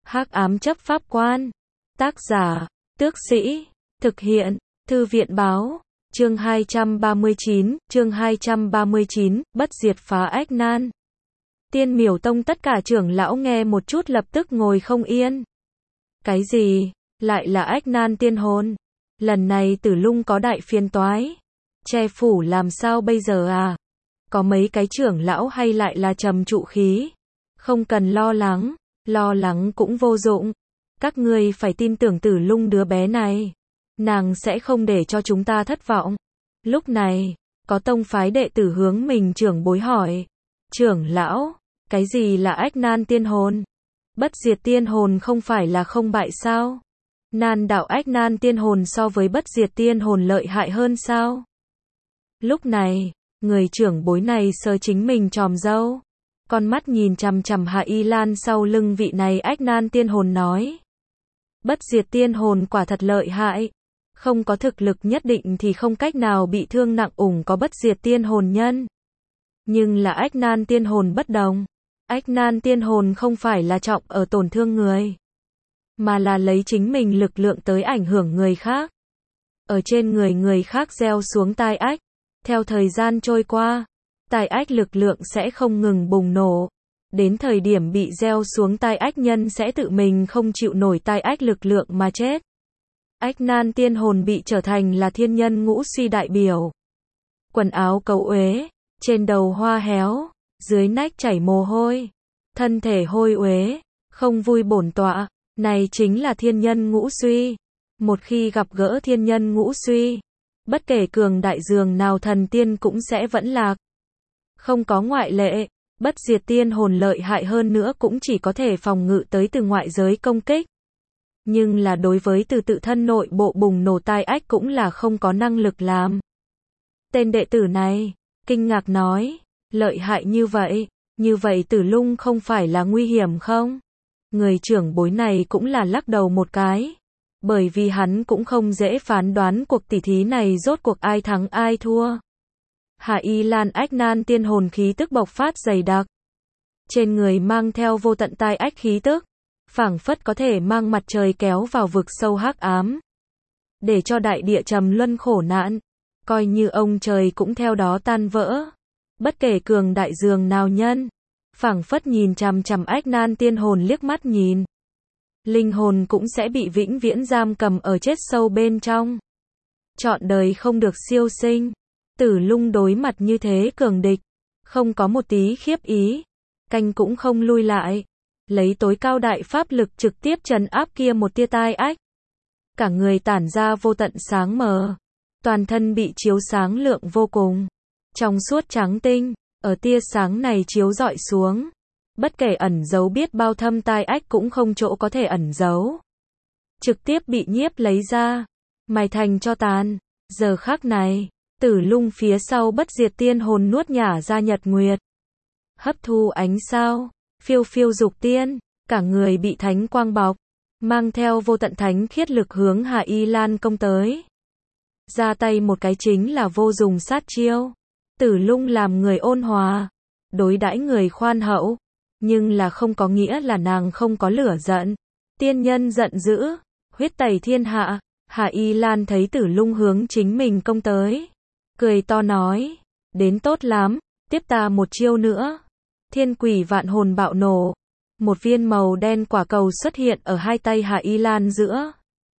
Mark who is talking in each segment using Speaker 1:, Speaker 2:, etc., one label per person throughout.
Speaker 1: Hắc ám chấp pháp quan. Tác giả, Tước Sĩ. Thực hiện, Thư viện báo. Chương 239, bất diệt phá ách nan. Tiên Miểu Tông tất cả trưởng lão nghe một chút lập tức ngồi không yên. Cái gì? Lại là ách nan tiên hồn. Lần này Tử Lung có đại phiền toái. Che phủ làm sao bây giờ à? Có mấy cái trưởng lão hay lại là trầm trụ khí? Không cần lo lắng cũng vô dụng. Các ngươi phải tin tưởng Tử Lung đứa bé này. Nàng sẽ không để cho chúng ta thất vọng. Lúc này, có tông phái đệ tử hướng mình trưởng bối hỏi. Trưởng lão, cái gì là ách nan tiên hồn? Bất diệt tiên hồn không phải là không bại sao? Nan đạo ách nan tiên hồn so với bất diệt tiên hồn lợi hại hơn sao? Lúc này, người trưởng bối này sờ chính mình tròm râu. Con mắt nhìn chằm chằm Hạ Y Lan sau lưng vị này ách nan tiên hồn nói. Bất diệt tiên hồn quả thật lợi hại. Không có thực lực nhất định thì không cách nào bị thương nặng có bất diệt tiên hồn nhân. Nhưng là ách nan tiên hồn bất đồng. Ách nan tiên hồn không phải là trọng ở tổn thương người, mà là lấy chính mình lực lượng tới ảnh hưởng người khác. Ở trên người khác gieo xuống tai ách. Theo thời gian trôi qua, tai ách lực lượng sẽ không ngừng bùng nổ. Đến thời điểm bị gieo xuống tai ách nhân sẽ tự mình không chịu nổi tai ách lực lượng mà chết. Ách nan tiên hồn bị trở thành là thiên nhân ngũ suy đại biểu. Quần áo cấu uế, trên đầu hoa héo, dưới nách chảy mồ hôi, thân thể hôi uế, không vui bổn tọa, này chính là thiên nhân ngũ suy. Một khi gặp gỡ thiên nhân ngũ suy, bất kể cường đại dường nào thần tiên cũng sẽ vẫn lạc. Không có ngoại lệ, bất diệt tiên hồn lợi hại hơn nữa cũng chỉ có thể phòng ngự tới từ ngoại giới công kích. Nhưng là đối với từ tự thân nội bộ bùng nổ tai ách cũng là không có năng lực làm. Tên đệ tử này, kinh ngạc nói, lợi hại như vậy Tử Lung không phải là nguy hiểm không? Người trưởng bối này cũng là lắc đầu một cái. Bởi vì hắn cũng không dễ phán đoán cuộc tỉ thí này rốt cuộc ai thắng ai thua. Hạ Y Lan ách nan tiên hồn khí tức bộc phát dày đặc. Trên người mang theo vô tận tai ách khí tức. Phảng phất có thể mang mặt trời kéo vào vực sâu hắc ám. Để cho đại địa trầm luân khổ nạn. Coi như ông trời cũng theo đó tan vỡ. Bất kể cường đại dường nào nhân. Phảng phất nhìn chằm chằm ách nan tiên hồn liếc mắt nhìn. Linh hồn cũng sẽ bị vĩnh viễn giam cầm ở chết sâu bên trong. Trọn đời không được siêu sinh. Tử Lung đối mặt như thế cường địch. Không có một tí khiếp ý. Canh cũng không lui lại. Lấy tối cao đại pháp lực trực tiếp trấn áp kia một tia tai ách. Cả người tản ra vô tận sáng mờ. Toàn thân bị chiếu sáng lượng vô cùng. Trong suốt trắng tinh. Ở tia sáng này chiếu rọi xuống. Bất kể ẩn giấu biết bao thâm tai ách cũng không chỗ có thể ẩn giấu. Trực tiếp bị nhiếp lấy ra. Mài thành cho tàn. Giờ khắc này, Tử Lung phía sau bất diệt tiên hồn nuốt nhả ra nhật nguyệt. Hấp thu ánh sao. Phiêu phiêu dục tiên. Cả người bị thánh quang bọc. Mang theo vô tận thánh khiết lực hướng Hạ Y Lan công tới. Ra tay một cái chính là vô dùng sát chiêu. Tử Lung làm người ôn hòa. Đối đãi người khoan hậu. Nhưng là không có nghĩa là nàng không có lửa giận. Tiên nhân giận dữ. Huyết tẩy thiên hạ. Hạ Y Lan thấy Tử Lung hướng chính mình công tới. Cười to nói. Đến tốt lắm. Tiếp ta một chiêu nữa. Thiên quỷ vạn hồn bạo nổ. Một viên màu đen quả cầu xuất hiện ở hai tay Hạ Y Lan giữa.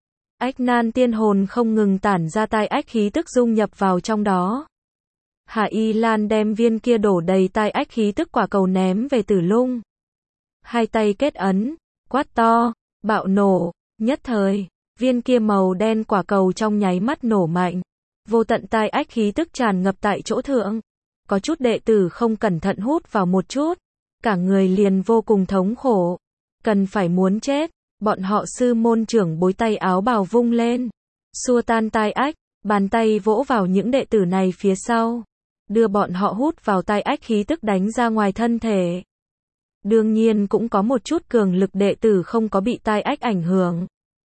Speaker 1: Ách nan tiên hồn không ngừng tản ra tai ách khí tức dung nhập vào trong đó. Hạ Y Lan đem viên kia đổ đầy tai ách khí tức quả cầu ném về Tử Lung. Hai tay kết ấn, quát to, bạo nổ, nhất thời, viên kia màu đen quả cầu trong nháy mắt nổ mạnh. Vô tận tai ách khí tức tràn ngập tại chỗ thượng. Có chút đệ tử không cẩn thận hút vào một chút. Cả người liền vô cùng thống khổ. Cần phải muốn chết. Bọn họ sư môn trưởng bối tay áo bào vung lên. Xua tan tai ách. Bàn tay vỗ vào những đệ tử này phía sau. Đưa bọn họ hút vào tai ách khí tức đánh ra ngoài thân thể. Đương nhiên cũng có một chút cường lực đệ tử không có bị tai ách ảnh hưởng.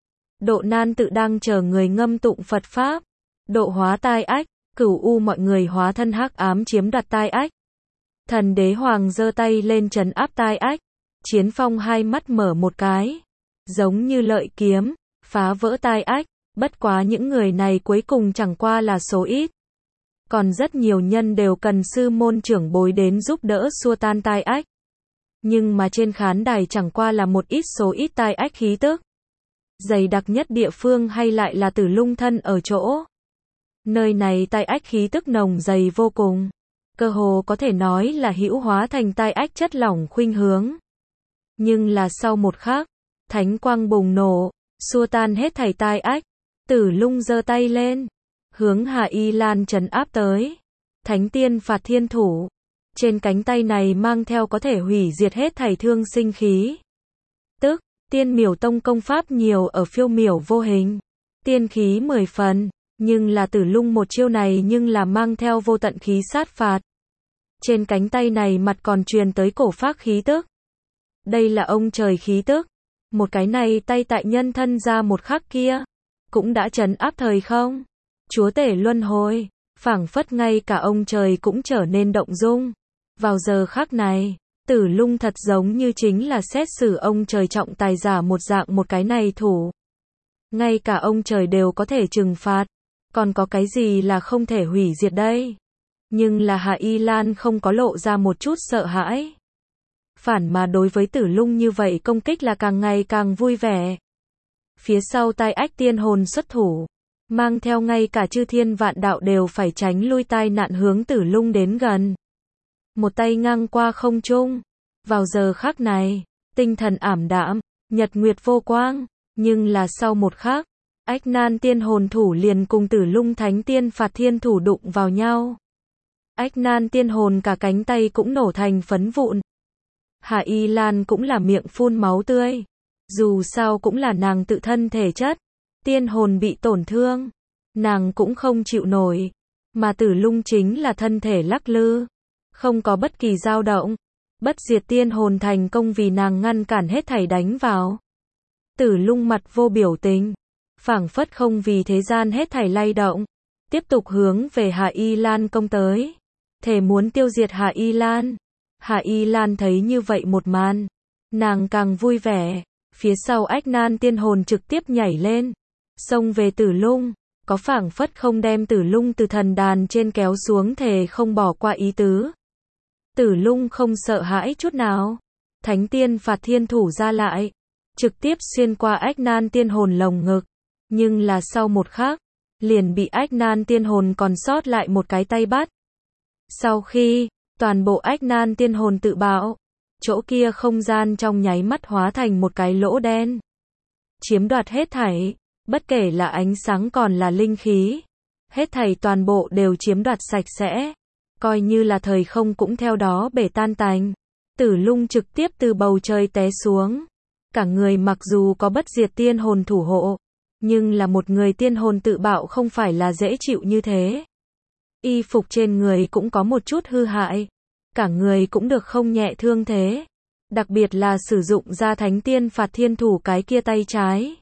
Speaker 1: Độ nan tự đang chờ người ngâm tụng Phật Pháp. Độ hóa tai ách. Cửu u mọi người hóa thân hắc ám chiếm đoạt tai ách. Thần đế hoàng giơ tay lên trấn áp tai ách. Chiến Phong hai mắt mở một cái. giống như lợi kiếm, phá vỡ tai ách, bất quá những người này cuối cùng chẳng qua là số ít. Còn rất nhiều nhân đều cần sư môn trưởng bối đến giúp đỡ xua tan tai ách. Nhưng mà trên khán đài chẳng qua là một ít số ít tai ách khí tức. Dày đặc nhất địa phương hay lại là Tử Lung thân ở chỗ. Nơi này tai ách khí tức nồng dày vô cùng. Cơ hồ có thể nói là hữu hóa thành tai ách chất lỏng khuynh hướng. Nhưng là sau một khắc, thánh quang bùng nổ, xua tan hết thảy tai ách. Tử Lung giơ tay lên, hướng Hà Y Lan trấn áp tới. Thánh tiên phạt thiên thủ. Trên cánh tay này mang theo có thể hủy diệt hết thảy thương sinh khí. Tức, tiên miểu tông công pháp nhiều ở phiêu miểu vô hình. Tiên khí 10 phần, nhưng là Tử Lung một chiêu này nhưng là mang theo vô tận khí sát phạt. Trên cánh tay này mặt còn truyền tới cổ phác khí tức. Đây là ông trời khí tức. Một cái này tay tại nhân thân ra một khắc kia, cũng đã trấn áp thời không. Chúa tể luân hồi, phảng phất ngay cả ông trời cũng trở nên động dung. Vào giờ khắc này, Tử Lung thật giống như chính là xét xử ông trời trọng tài giả một dạng một cái này thủ. Ngay cả ông trời đều có thể trừng phạt, còn có cái gì là không thể hủy diệt đây? Nhưng là Hạ Y Lan không có lộ ra một chút sợ hãi. Phản mà đối với Tử Lung như vậy công kích là càng ngày càng vui vẻ. Phía sau tai ách tiên hồn xuất thủ, mang theo ngay cả chư thiên vạn đạo đều phải tránh lui tai nạn hướng Tử Lung đến gần. Một tay ngang qua không trung. Vào giờ khắc này, tinh thần ảm đạm, nhật nguyệt vô quang, nhưng là sau một khắc, ách nan tiên hồn thủ liền cùng Tử Lung thánh tiên phạt thiên thủ đụng vào nhau. Ách nan tiên hồn cả cánh tay cũng nổ thành phấn vụn. Hạ Y Lan cũng là miệng phun máu tươi. Dù sao cũng là nàng tự thân thể chất. Tiên hồn bị tổn thương. Nàng cũng không chịu nổi. Mà Tử Lung chính là thân thể lắc lư. Không có bất kỳ dao động. Bất diệt tiên hồn thành công vì nàng ngăn cản hết thảy đánh vào. Tử Lung mặt vô biểu tình. Phảng phất không vì thế gian hết thảy lay động. Tiếp tục hướng về Hạ Y Lan công tới. Thể muốn tiêu diệt Hạ Y Lan. Hạ Y Lan thấy như vậy một màn. Nàng càng vui vẻ. Phía sau ách nan tiên hồn trực tiếp nhảy lên. Xông về Tử Lung. Có phảng phất không đem Tử Lung từ thần đàn trên kéo xuống thề không bỏ qua ý tứ. Tử Lung không sợ hãi chút nào. Thánh tiên phạt thiên thủ ra lại. Trực tiếp xuyên qua ách nan tiên hồn lồng ngực. Nhưng là sau một khắc, liền bị ách nan tiên hồn còn sót lại một cái tay bắt. Sau khi, toàn bộ ách nan tiên hồn tự bạo, chỗ kia không gian trong nháy mắt hóa thành một cái lỗ đen. Chiếm đoạt hết thảy, bất kể là ánh sáng còn là linh khí. Hết thảy toàn bộ đều chiếm đoạt sạch sẽ. Coi như là thời không cũng theo đó bể tan tành. Tử Lung trực tiếp từ bầu trời té xuống. Cả người mặc dù có bất diệt tiên hồn thủ hộ, nhưng là một người tiên hồn tự bạo không phải là dễ chịu như thế. Y phục trên người cũng có một chút hư hại. Cả người cũng được không nhẹ thương thế. Đặc biệt là sử dụng ra thánh tiên phạt thiên thủ cái kia tay trái.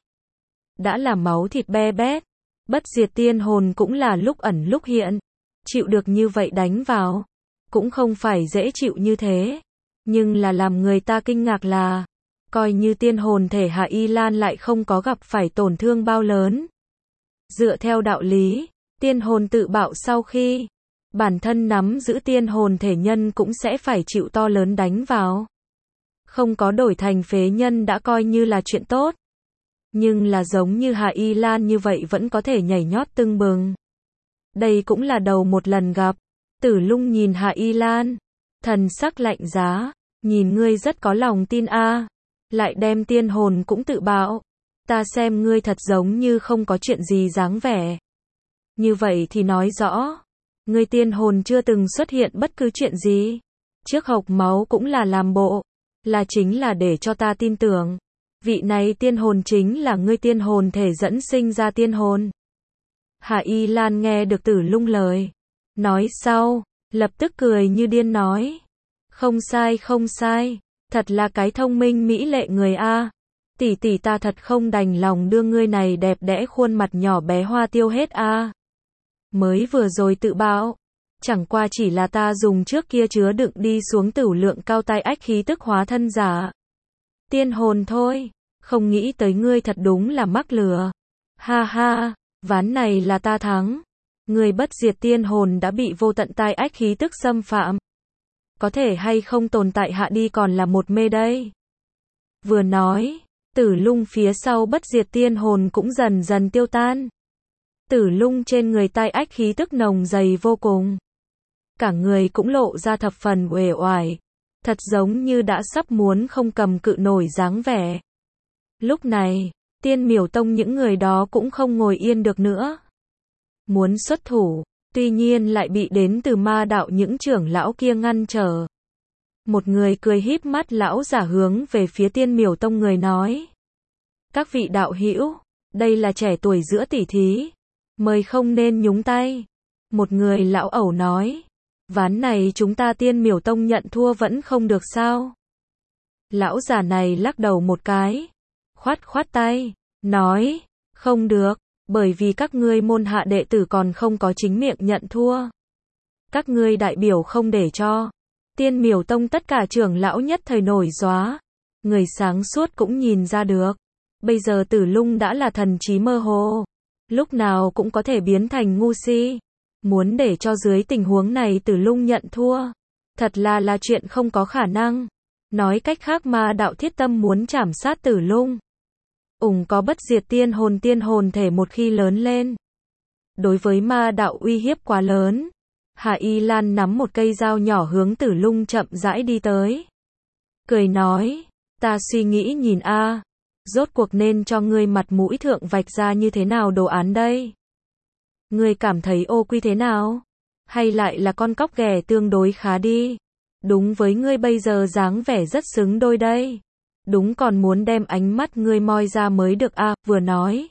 Speaker 1: Đã là máu thịt be bét. Bất diệt tiên hồn cũng là lúc ẩn lúc hiện. Chịu được như vậy đánh vào. Cũng không phải dễ chịu như thế. Nhưng là làm người ta kinh ngạc là, coi như tiên hồn thể Hạ Y Lan lại không có gặp phải tổn thương bao lớn. Dựa theo đạo lý, tiên hồn tự bạo sau khi bản thân nắm giữ tiên hồn thể nhân cũng sẽ phải chịu to lớn đánh vào. Không có đổi thành phế nhân đã coi như là chuyện tốt. Nhưng là giống như Hạ Y Lan như vậy vẫn có thể nhảy nhót tưng bừng. Đây cũng là đầu một lần gặp. Tử Lung nhìn Hạ Y Lan, thần sắc lạnh giá, nhìn ngươi rất có lòng tin a, lại đem tiên hồn cũng tự bạo. Ta xem ngươi thật giống như không có chuyện gì dáng vẻ. Như vậy thì nói rõ, ngươi tiên hồn chưa từng xuất hiện bất cứ chuyện gì. Trước hộc máu cũng là làm bộ, là chính là để cho ta tin tưởng. Vị này tiên hồn chính là ngươi tiên hồn thể dẫn sinh ra tiên hồn. Hạ Y Lan nghe được Tử Lung lời nói sau, lập tức cười như điên nói. Không sai không sai, thật là cái thông minh mỹ lệ người a. Tỷ tỷ ta thật không đành lòng đưa ngươi này đẹp đẽ khuôn mặt nhỏ bé hoa tiêu hết a. Mới vừa rồi tự bạo, chẳng qua chỉ là ta dùng trước kia chứa đựng đi xuống tửu lượng cao tai ách khí tức hóa thân giả. Tiên hồn thôi, Không nghĩ tới ngươi thật đúng là mắc lừa. Ha ha, ván này là ta thắng. Ngươi bất diệt tiên hồn đã bị vô tận tai ách khí tức xâm phạm. Có thể hay không tồn tại hạ đi còn là một mê đây. Vừa nói, Tử Lung phía sau bất diệt tiên hồn cũng dần dần tiêu tan. Tử Lung trên người tai ách khí tức nồng dày vô cùng. Cả người cũng lộ ra thập phần uể oải, thật giống như đã sắp muốn không cầm cự nổi dáng vẻ. Lúc này, Tiên Miểu Tông những người đó cũng không ngồi yên được nữa. Muốn xuất thủ, tuy nhiên lại bị đến từ ma đạo những trưởng lão kia ngăn trở. Một người cười híp mắt lão giả hướng về phía Tiên Miểu Tông người nói. Các vị đạo hữu, đây là trẻ tuổi giữa tỷ thí, mời không nên nhúng tay. Một người lão ẩu nói. Ván này chúng ta Tiên Miểu Tông nhận thua vẫn không được sao? Lão già này lắc đầu một cái, khoát khoát tay, nói, không được, bởi vì các ngươi môn hạ đệ tử còn không có chính miệng nhận thua. Các ngươi đại biểu không để cho. Tiên Miểu Tông tất cả trưởng lão nhất thời nổi gióa. Người sáng suốt cũng nhìn ra được. Bây giờ Tử Lung đã là thần trí mơ hồ. Lúc nào cũng có thể biến thành ngu si. Muốn để cho dưới tình huống này Tử Lung nhận thua. Thật là chuyện không có khả năng. Nói cách khác ma đạo thiết tâm muốn trảm sát Tử Lung. Có bất diệt tiên hồn thể một khi lớn lên. Đối với ma đạo uy hiếp quá lớn. Hạ Y Lan nắm một cây dao nhỏ hướng Tử Lung chậm rãi đi tới. Cười nói, ta suy nghĩ nhìn a, rốt cuộc nên cho ngươi mặt mũi thượng vạch ra như thế nào đồ án đây? Ngươi cảm thấy ô quy thế nào? Hay lại là con cóc ghẻ tương đối khá đi? Đúng với ngươi bây giờ dáng vẻ rất xứng đôi đây. Đúng còn muốn đem ánh mắt ngươi moi ra mới được a, vừa nói.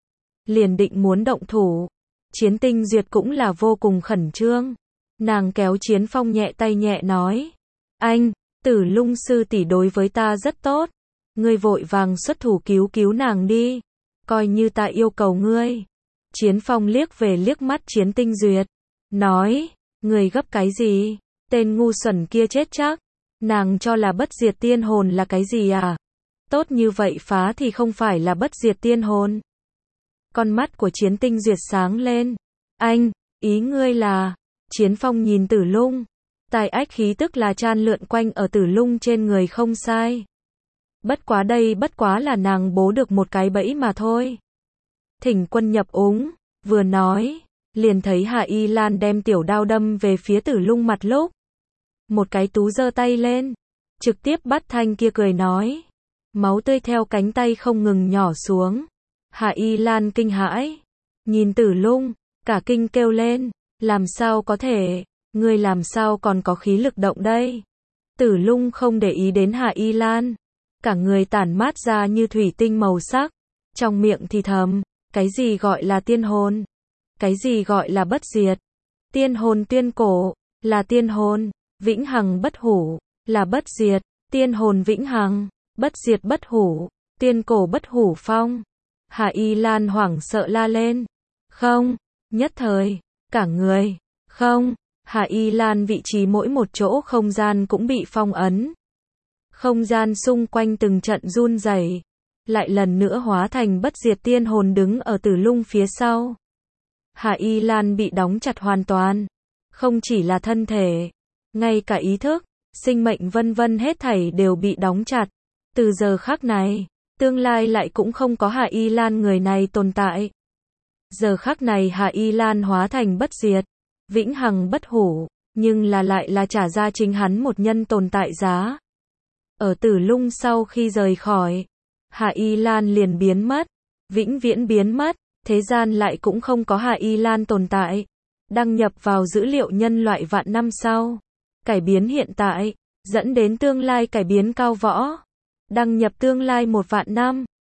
Speaker 1: Liền định muốn động thủ. Chiến Tinh Duyệt cũng là vô cùng khẩn trương. Nàng kéo Chiến Phong nhẹ tay nhẹ nói. Anh, Tử Lung sư tỷ đối với ta rất tốt. Ngươi vội vàng xuất thủ cứu nàng đi. Coi như ta yêu cầu ngươi. Chiến Phong liếc về liếc mắt Chiến Tinh Duyệt. Nói, ngươi gấp cái gì? Tên ngu xuẩn kia chết chắc. Nàng cho là bất diệt tiên hồn là cái gì à? Tốt như vậy phá thì không phải là bất diệt tiên hồn. Con mắt của Chiến Tinh Duyệt sáng lên. Anh, ý ngươi là... Chiến Phong nhìn Tử Lung. Tai ách khí tức là chan lượn quanh ở Tử Lung trên người không sai. Bất quá là nàng bố được một cái bẫy mà thôi. Thỉnh quân nhập úng, vừa nói, liền thấy Hạ Y Lan đem tiểu đao đâm về phía Tử Lung mặt lúc. Một cái tú giơ tay lên, trực tiếp bắt thanh kia cười nói. Máu tươi theo cánh tay không ngừng nhỏ xuống. Hạ Y Lan kinh hãi, nhìn Tử Lung, cả kinh kêu lên, làm sao có thể, ngươi làm sao còn có khí lực động đây? Tử Lung không để ý đến Hạ Y Lan, cả người tản mát ra như thủy tinh màu sắc, trong miệng thì thầm, cái gì gọi là tiên hồn? Cái gì gọi là bất diệt? Tiên hồn tuyên cổ, là tiên hồn, vĩnh hằng bất hủ, là bất diệt, tiên hồn vĩnh hằng, bất diệt bất hủ, tiên cổ bất hủ phong. Hạ Y Lan hoảng sợ la lên. Không, nhất thời, cả người, không, Hạ Y Lan vị trí mỗi một chỗ không gian cũng bị phong ấn. Không gian xung quanh từng trận run rẩy, lại lần nữa hóa thành bất diệt tiên hồn đứng ở Tử Lung phía sau. Hạ Y Lan bị đóng chặt hoàn toàn, không chỉ là thân thể, ngay cả ý thức, sinh mệnh vân vân hết thảy đều bị đóng chặt. Từ giờ khắc này, tương lai lại cũng không có Hạ Y Lan người này tồn tại. Giờ khắc này Hạ Y Lan hóa thành bất diệt, vĩnh hằng bất hủ, nhưng lại là trả ra chính hắn một nhân tồn tại giá. Ở Tử Lung sau khi rời khỏi, Hạ Y Lan liền biến mất, vĩnh viễn biến mất, thế gian lại cũng không có Hạ Y Lan tồn tại. Đăng nhập vào dữ liệu nhân loại vạn năm sau, cải biến hiện tại, dẫn đến tương lai cải biến cao võ. Đăng nhập tương lai 1 vạn năm.